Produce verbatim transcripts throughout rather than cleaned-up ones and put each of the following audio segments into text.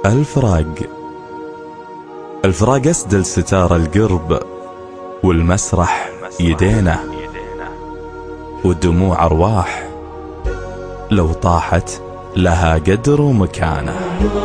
الفراق. الفراق أسدل ستار القرب، والمسرح يدينه، والدموع أرواح لو طاحت لها قدر ومكانه.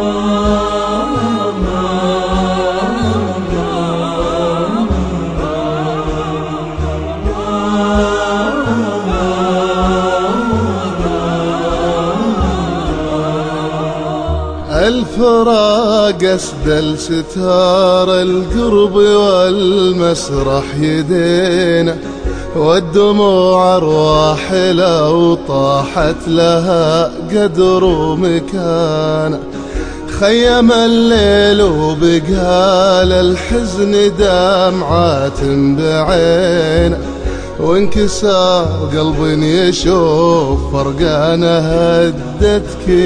الفراق أسدل ستار القرب، والمسرح يدينا، والدموع أرواح لو طاحت لها قدر ومكانه. خيم الليل وبقال الحزن دمعات بعينه، وانكسار قلب يشوف فرقانه هدت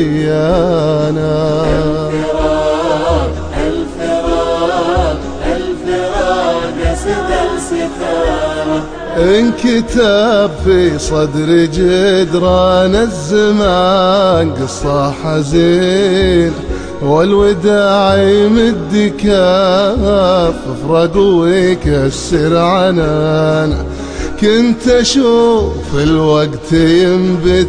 كيانا. الفراق الفراق الفراق أسدل ستاره، انكتب في صدر جدران الزمان قصة حزين، والوداع يمد كاف فرق ويكسر عنان. كنت أشوف الوقت ينبت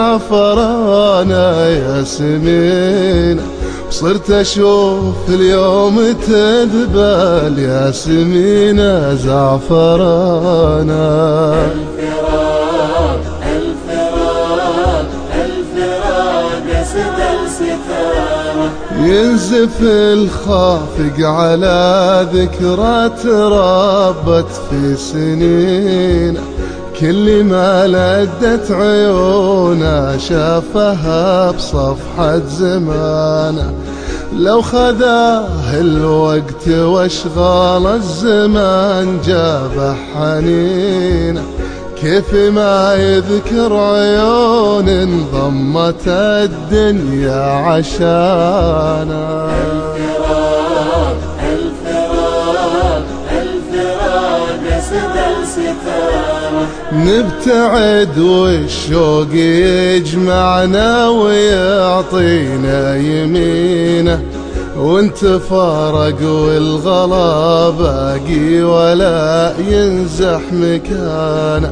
زعفرانا ياسمين، وصرت أشوف اليوم تذبل ياسمين زعفرانا. الفراق الفراق الفراق أسدل ستاره، ينزف الخافق على ذكرى تربت في سنين، كل ما لدت عيونا شافها بصفحة زمانه. لو خذاه الوقت واشغال الزمان جابه حنينه، كيف ما يذكر عيون انضمت الدنيا عشانا. الفراق الفراق الفراق أسدل ستاره، نبتعد والشوق يجمعنا ويعطينا يمينه، ونتفارق والغلا باقي ولا ينزح مكانه.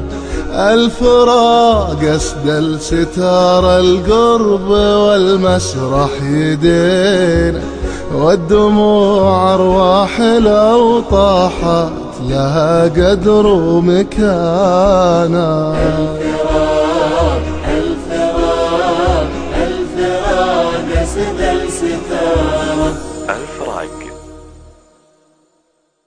الفراق أسدل ستار القرب، والمسرح يدينا، والدموع أرواح لو طاحت لها قدر ومكانه. الفراق الفراق الفراق أسدل ستاره. الفراق.